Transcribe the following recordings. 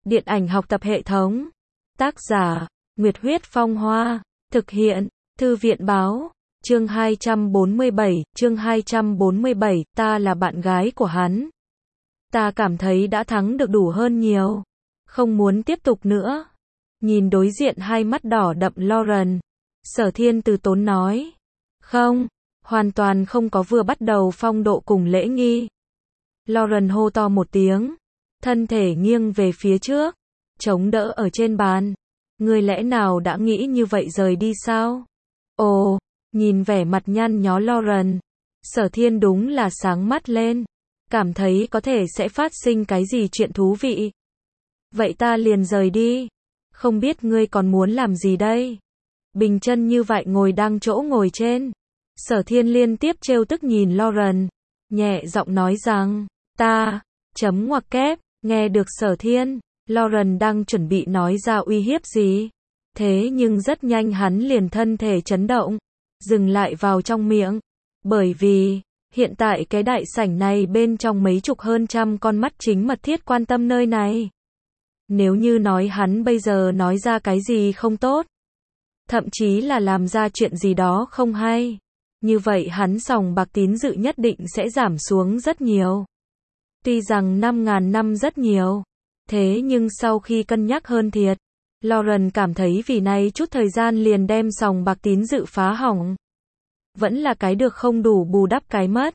Điện ảnh học tập hệ thống. Tác giả, Nguyệt Huyết Phong Hoa. Thực hiện, Thư viện Báo. Chương 247, ta là bạn gái của hắn. Ta cảm thấy đã thắng được đủ hơn nhiều. Không muốn tiếp tục nữa. Nhìn đối diện hai mắt đỏ đậm Lauren. Sở Thiên từ tốn nói. Không, hoàn toàn không có vừa bắt đầu phong độ cùng lễ nghi. Lauren hô to một tiếng. Thân thể nghiêng về phía trước. Chống đỡ ở trên bàn. Ngươi lẽ nào đã nghĩ như vậy rời đi sao? Ồ, nhìn vẻ mặt nhăn nhó Lauren. Sở Thiên đúng là sáng mắt lên. Cảm thấy có thể sẽ phát sinh cái gì chuyện thú vị. Vậy ta liền rời đi. Không biết ngươi còn muốn làm gì đây? Bình chân như vậy ngồi đang chỗ ngồi trên. Sở Thiên liên tiếp trêu tức nhìn Lauren. Nhẹ giọng nói rằng, ta, chấm ngoặc kép, nghe được Sở Thiên. Lauren đang chuẩn bị nói ra uy hiếp gì. Thế nhưng rất nhanh hắn liền thân thể chấn động. Dừng lại vào trong miệng. Bởi vì, hiện tại cái đại sảnh này bên trong mấy chục hơn trăm con mắt chính mật thiết quan tâm nơi này. Nếu như nói hắn bây giờ nói ra cái gì không tốt, thậm chí là làm ra chuyện gì đó không hay, như vậy hắn sòng bạc tín dự nhất định sẽ giảm xuống rất nhiều. Tuy rằng 5.000 năm rất nhiều, thế nhưng sau khi cân nhắc hơn thiệt, Lauren cảm thấy vì này chút thời gian liền đem sòng bạc tín dự phá hỏng. Vẫn là cái được không đủ bù đắp cái mất.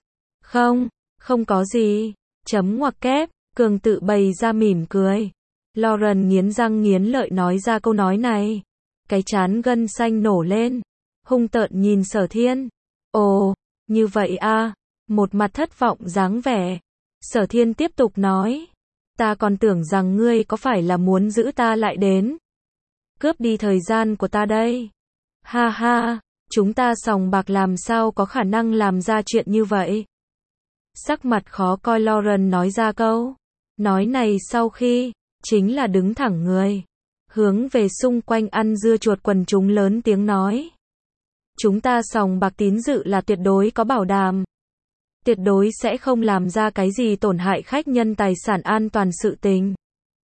Không có gì. Chấm ngoặc kép, Cường tự bày ra mỉm cười. Lauren nghiến răng nghiến lợi nói ra câu nói này. Cái trán gân xanh nổ lên. Hung tợn nhìn Sở Thiên. Ồ, như vậy à, một mặt thất vọng dáng vẻ. Sở Thiên tiếp tục nói. Ta còn tưởng rằng ngươi có phải là muốn giữ ta lại đến. Cướp đi thời gian của ta đây. Ha ha. Chúng ta sòng bạc làm sao có khả năng làm ra chuyện như vậy? Sắc mặt khó coi Lauren nói ra câu. Nói này sau khi, chính là đứng thẳng người. Hướng về xung quanh ăn dưa chuột quần chúng lớn tiếng nói. Chúng ta sòng bạc tín dự là tuyệt đối có bảo đảm. Tuyệt đối sẽ không làm ra cái gì tổn hại khách nhân tài sản an toàn sự tình.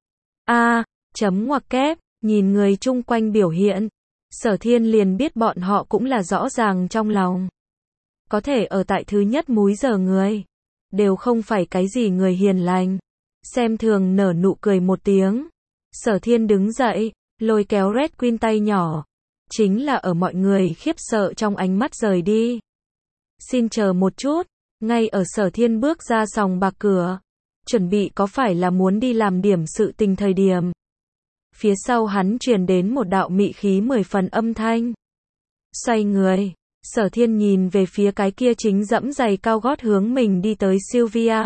Chấm ngoặc kép, nhìn người chung quanh biểu hiện. Sở Thiên liền biết bọn họ cũng là rõ ràng trong lòng. Có thể ở tại thứ nhất múi giờ người. Đều không phải cái gì người hiền lành. Xem thường nở nụ cười một tiếng. Sở Thiên đứng dậy, lôi kéo Red Queen tay nhỏ. Chính là ở mọi người khiếp sợ trong ánh mắt rời đi. Xin chờ một chút. Ngay ở Sở Thiên bước ra sòng bạc cửa. Chuẩn bị có phải là muốn đi làm điểm sự tình thời điểm. Phía sau hắn truyền đến một đạo mị khí 10 phần âm thanh. Xoay người, Sở Thiên nhìn về phía cái kia chính dẫm giày cao gót hướng mình đi tới Sylvia.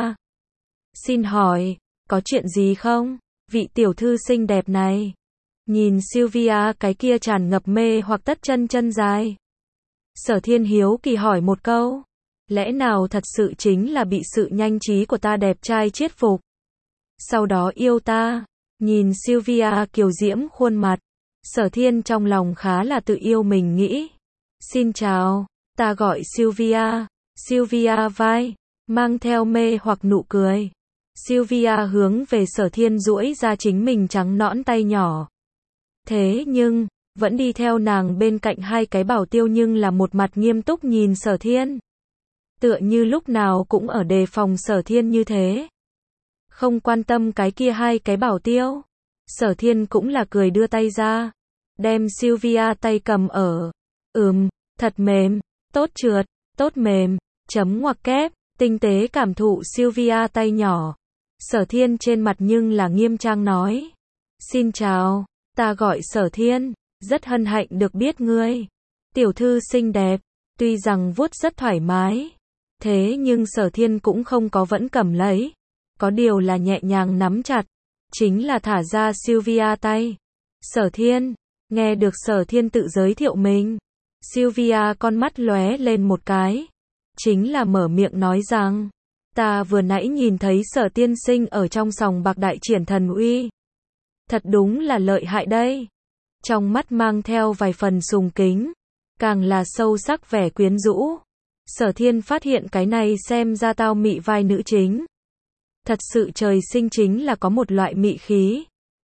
Xin hỏi, có chuyện gì không? Vị tiểu thư xinh đẹp này. Nhìn Sylvia cái kia tràn ngập mê hoặc tất chân dài. Sở Thiên hiếu kỳ hỏi một câu. Lẽ nào thật sự chính là bị sự nhanh trí của ta đẹp trai chiết phục? Sau đó yêu ta. Nhìn Sylvia kiều diễm khuôn mặt, Sở Thiên trong lòng khá là tự yêu mình nghĩ. Xin chào, ta gọi Sylvia. Sylvia vai, mang theo mê hoặc nụ cười. Sylvia hướng về Sở Thiên duỗi ra chính mình trắng nõn tay nhỏ. Thế nhưng, vẫn đi theo nàng bên cạnh hai cái bảo tiêu nhưng là một mặt nghiêm túc nhìn Sở Thiên. Tựa như lúc nào cũng ở đề phòng Sở Thiên như thế. Không quan tâm cái kia hai cái bảo tiêu. Sở Thiên cũng là cười đưa tay ra. Đem Sylvia tay cầm ở. Thật mềm, tốt trượt, tốt mềm, chấm ngoặc kép, tinh tế cảm thụ Sylvia tay nhỏ. Sở Thiên trên mặt nhưng là nghiêm trang nói. Xin chào, ta gọi Sở Thiên, rất hân hạnh được biết ngươi. Tiểu thư xinh đẹp, tuy rằng vuốt rất thoải mái. Thế nhưng Sở Thiên cũng không có vẫn cầm lấy. Có điều là nhẹ nhàng nắm chặt, chính là thả ra Sylvia tay. Sở Thiên, nghe được Sở Thiên tự giới thiệu mình. Sylvia con mắt lóe lên một cái. Chính là mở miệng nói rằng, ta vừa nãy nhìn thấy Sở tiên sinh ở trong sòng bạc đại triển thần uy. Thật đúng là lợi hại đây. Trong mắt mang theo vài phần sùng kính, càng là sâu sắc vẻ quyến rũ. Sở Thiên phát hiện cái này xem ra tao mị vai nữ chính. Thật sự trời sinh chính là có một loại mị khí.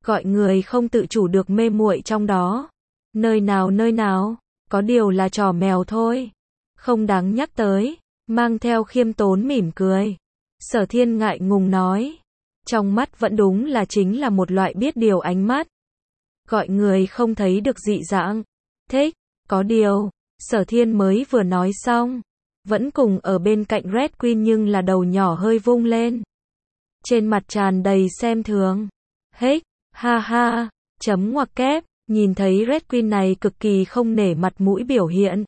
gọi người không tự chủ được mê muội trong đó. Nơi nào, có điều là trò mèo thôi. Không đáng nhắc tới, mang theo khiêm tốn mỉm cười. Sở Thiên ngại ngùng nói. Trong mắt vẫn đúng là chính là một loại biết điều ánh mắt. Gọi người không thấy được dị dạng. Thích, có điều, Sở Thiên mới vừa nói xong. Vẫn cùng ở bên cạnh Red Queen nhưng là đầu nhỏ hơi vung lên. Trên mặt tràn đầy xem thường. Hếch, ha ha, chấm ngoặc kép, nhìn thấy Red Queen này cực kỳ không nể mặt mũi biểu hiện.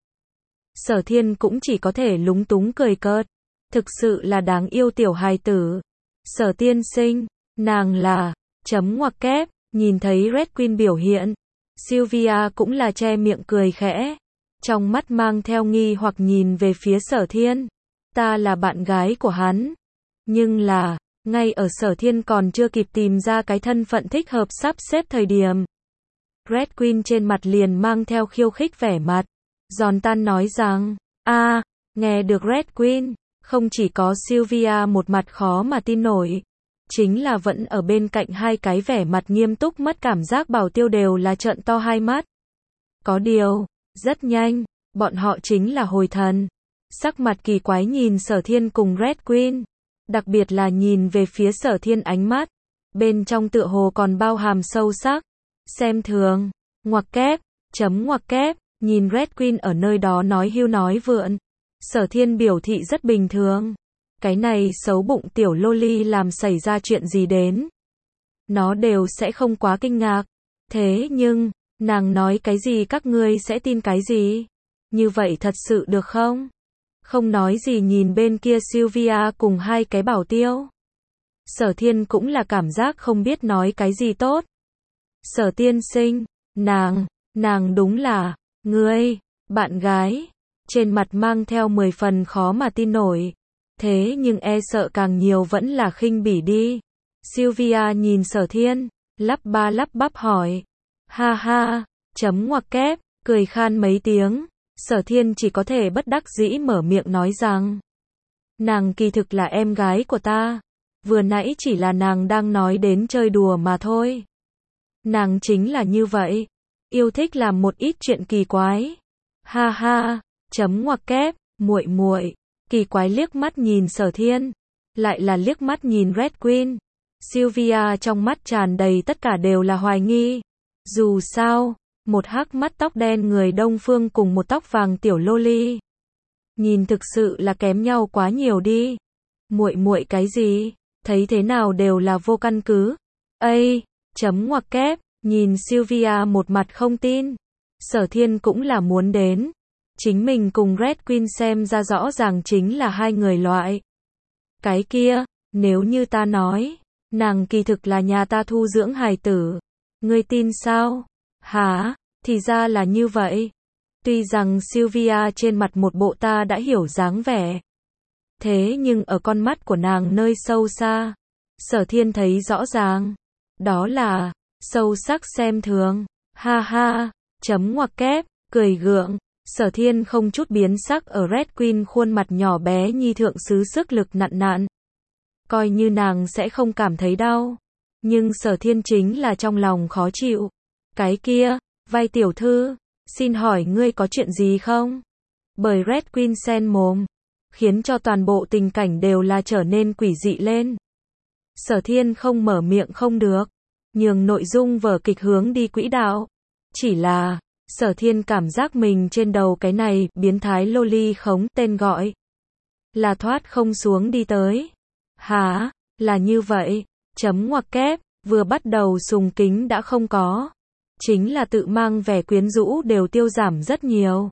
Sở Thiên cũng chỉ có thể lúng túng cười cợt. Thực sự là đáng yêu tiểu hài tử. Sở tiên sinh, nàng là, chấm ngoặc kép, nhìn thấy Red Queen biểu hiện. Sylvia cũng là che miệng cười khẽ. Trong mắt mang theo nghi hoặc nhìn về phía Sở Thiên. Ta là bạn gái của hắn. Nhưng là, ngay ở Sở Thiên còn chưa kịp tìm ra cái thân phận thích hợp sắp xếp thời điểm. Red Queen trên mặt liền mang theo khiêu khích vẻ mặt. Giòn tan nói rằng, nghe được Red Queen, không chỉ có Sylvia một mặt khó mà tin nổi. Chính là vẫn ở bên cạnh hai cái vẻ mặt nghiêm túc mất cảm giác bảo tiêu đều là trợn to hai mắt. Có điều, rất nhanh, bọn họ chính là hồi thần. Sắc mặt kỳ quái nhìn Sở Thiên cùng Red Queen. Đặc biệt là nhìn về phía Sở Thiên ánh mắt. Bên trong tựa hồ còn bao hàm sâu sắc. Xem thường, ngoặc kép, chấm ngoặc kép, nhìn Red Queen ở nơi đó nói hưu nói vượn. Sở Thiên biểu thị rất bình thường. Cái này xấu bụng tiểu loli làm xảy ra chuyện gì đến. Nó đều sẽ không quá kinh ngạc. Thế nhưng, nàng nói cái gì các ngươi sẽ tin cái gì? Như vậy thật sự được không? Không nói gì nhìn bên kia Sylvia cùng hai cái bảo tiêu. Sở Thiên cũng là cảm giác không biết nói cái gì tốt. Sở tiên sinh, nàng đúng là, ngươi, bạn gái. Trên mặt mang theo 10 phần khó mà tin nổi. Thế nhưng e sợ càng nhiều vẫn là khinh bỉ đi. Sylvia nhìn Sở Thiên, lắp ba lắp bắp hỏi. Ha ha, chấm ngoặc kép, cười khan mấy tiếng. Sở Thiên chỉ có thể bất đắc dĩ mở miệng nói rằng. Nàng kỳ thực là em gái của ta. Vừa nãy chỉ là nàng đang nói đến chơi đùa mà thôi. Nàng chính là như vậy. Yêu thích làm một ít chuyện kỳ quái. Ha ha, chấm ngoặc kép, muội muội. Kỳ quái liếc mắt nhìn Sở Thiên. Lại là liếc mắt nhìn Red Queen. Sylvia trong mắt tràn đầy tất cả đều là hoài nghi. Dù sao, một hắc mắt tóc đen người Đông Phương cùng một tóc vàng tiểu loli. Nhìn thực sự là kém nhau quá nhiều đi. Muội muội cái gì? Thấy thế nào đều là vô căn cứ. Chấm ngoặc kép, nhìn Sylvia một mặt không tin. Sở Thiên cũng là muốn đến. Chính mình cùng Red Queen xem ra rõ ràng chính là hai người loại. Cái kia, nếu như ta nói, nàng kỳ thực là nhà ta thu dưỡng hài tử. Ngươi tin sao? Hả? Thì ra là như vậy. Tuy rằng Sylvia trên mặt một bộ ta đã hiểu dáng vẻ. Thế nhưng ở con mắt của nàng nơi sâu xa, Sở Thiên thấy rõ ràng. Đó là, sâu sắc xem thường. Ha ha, chấm ngoặc kép, cười gượng. Sở Thiên không chút biến sắc ở Red Queen khuôn mặt nhỏ bé nhi thượng xứ sức lực nặn nặn. Coi như nàng sẽ không cảm thấy đau. Nhưng Sở Thiên chính là trong lòng khó chịu. Cái kia, vai tiểu thư, xin hỏi ngươi có chuyện gì không? Bởi Red Queen sen mồm, khiến cho toàn bộ tình cảnh đều là trở nên quỷ dị lên. Sở Thiên không mở miệng không được, nhường nội dung vở kịch hướng đi quỹ đạo. Chỉ là, Sở Thiên cảm giác mình trên đầu cái này biến thái loli khống tên gọi. Là thoát không xuống đi tới. Hả? Là như vậy. Chấm ngoặc kép, vừa bắt đầu sùng kính đã không có. Chính là tự mang vẻ quyến rũ đều tiêu giảm rất nhiều.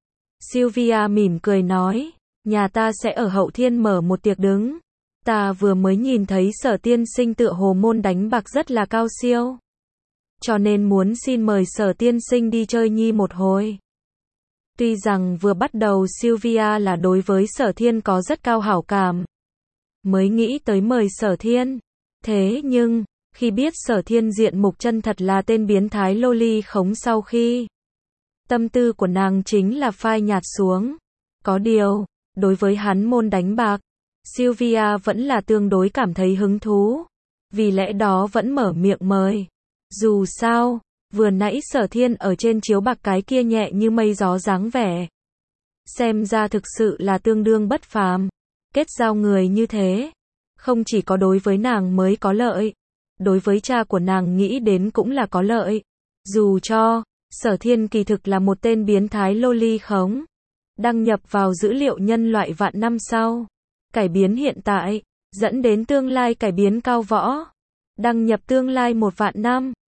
Sylvia mỉm cười nói, nhà ta sẽ ở Hậu Thiên mở một tiệc đứng. Ta vừa mới nhìn thấy Sở tiên sinh tựa hồ môn đánh bạc rất là cao siêu. Cho nên muốn xin mời Sở tiên sinh đi chơi nhi một hồi. Tuy rằng vừa bắt đầu Sylvia là đối với Sở Thiên có rất cao hảo cảm. Mới nghĩ tới mời Sở Thiên. Thế nhưng, khi biết Sở Thiên diện mục chân thật là tên biến thái loli khống sau khi. Tâm tư của nàng chính là phai nhạt xuống. Có điều, đối với hắn môn đánh bạc, Sylvia vẫn là tương đối cảm thấy hứng thú. Vì lẽ đó vẫn mở miệng mời. Dù sao, vừa nãy Sở Thiên ở trên chiếu bạc cái kia nhẹ như mây gió dáng vẻ. Xem ra thực sự là tương đương bất phàm. Kết giao người như thế, không chỉ có đối với nàng mới có lợi, đối với cha của nàng nghĩ đến cũng là có lợi. Dù cho, Sở Thiên kỳ thực là một tên biến thái loli khống, đăng nhập vào dữ liệu nhân loại vạn năm sau, cải biến hiện tại, dẫn đến tương lai cải biến cao võ, đăng nhập tương lai 1 vạn năm.